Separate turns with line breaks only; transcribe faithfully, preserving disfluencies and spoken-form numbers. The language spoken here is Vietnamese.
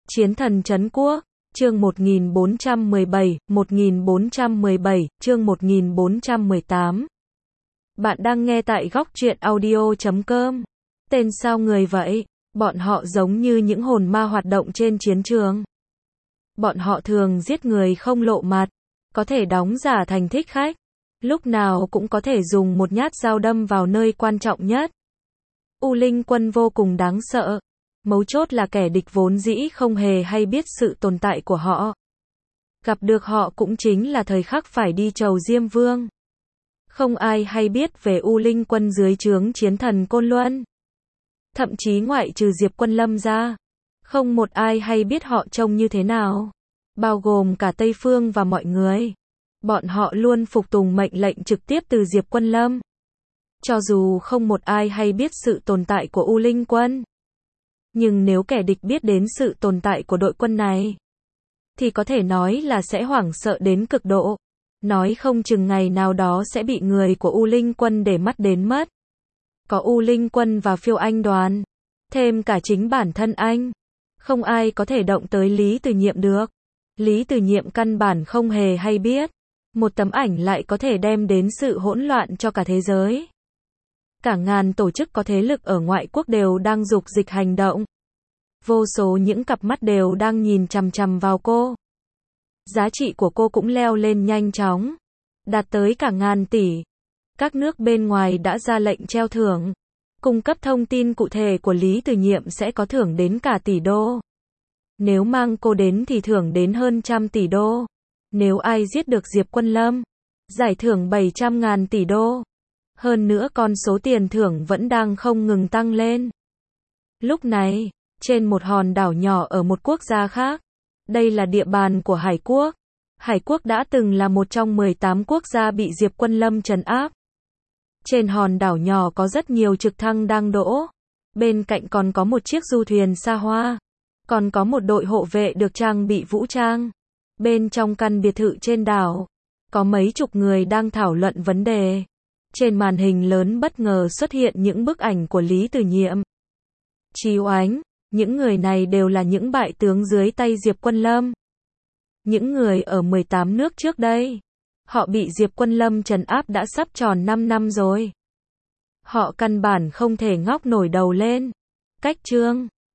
Chiến thần trấn quốc, chương một nghìn bốn trăm mười bảy, một nghìn bốn trăm mười bảy, chương một nghìn bốn trăm mười tám. Bạn đang nghe tại góc truyện audio chấm com. Tên sao người vậy? Bọn họ giống như những hồn ma hoạt động trên chiến trường. Bọn họ thường giết người không lộ mặt, có thể đóng giả thành thích khách, lúc nào cũng có thể dùng một nhát dao đâm vào nơi quan trọng nhất. U Linh quân vô cùng đáng sợ. Mấu chốt là kẻ địch vốn dĩ không hề hay biết sự tồn tại của họ. Gặp được họ cũng chính là thời khắc phải đi chầu Diêm Vương. Không ai hay biết về U Linh quân dưới trướng chiến thần Côn Luân. Thậm chí ngoại trừ Diệp Quân Lâm ra, không một ai hay biết họ trông như thế nào. Bao gồm cả Tây Phương và mọi người. Bọn họ luôn phục tùng mệnh lệnh trực tiếp từ Diệp Quân Lâm. Cho dù không một ai hay biết sự tồn tại của U Linh quân. Nhưng nếu kẻ địch biết đến sự tồn tại của đội quân này, thì có thể nói là sẽ hoảng sợ đến cực độ. Nói không chừng ngày nào đó sẽ bị người của U Linh quân để mắt đến mất. Có U Linh quân và Phiêu Anh đoàn, thêm cả chính bản thân anh. Không ai có thể động tới Lý Từ Nhiệm được. Lý Từ Nhiệm căn bản không hề hay biết. Một tấm ảnh lại có thể đem đến sự hỗn loạn cho cả thế giới. Cả ngàn tổ chức có thế lực ở ngoại quốc đều đang dục dịch hành động. Vô số những cặp mắt đều đang nhìn chằm chằm vào cô. Giá trị của cô cũng leo lên nhanh chóng, đạt tới cả ngàn tỷ. Các nước bên ngoài đã ra lệnh treo thưởng. Cung cấp thông tin cụ thể của Lý Từ Nhiệm sẽ có thưởng đến cả tỷ đô. Nếu mang cô đến thì thưởng đến hơn trăm tỷ đô. Nếu ai giết được Diệp Quân Lâm, giải thưởng bảy trăm ngàn tỷ đô. Hơn nữa con số tiền thưởng vẫn đang không ngừng tăng lên. Lúc này, trên một hòn đảo nhỏ ở một quốc gia khác, đây là địa bàn của Hải Quốc. Hải Quốc đã từng là một trong mười tám quốc gia bị Diệp Quân Lâm trấn áp. Trên hòn đảo nhỏ có rất nhiều trực thăng đang đỗ. Bên cạnh còn có một chiếc du thuyền xa hoa. Còn có một đội hộ vệ được trang bị vũ trang. Bên trong căn biệt thự trên đảo, có mấy chục người đang thảo luận vấn đề. Trên màn hình lớn bất ngờ xuất hiện những bức ảnh của Lý Từ Nhiệm. Chí Oánh, những người này đều là những bại tướng dưới tay Diệp Quân Lâm. Những người ở mười tám nước trước đây. Họ bị Diệp Quân Lâm trấn áp đã sắp tròn năm năm rồi. Họ căn bản không thể ngóc nổi đầu lên. Cách chương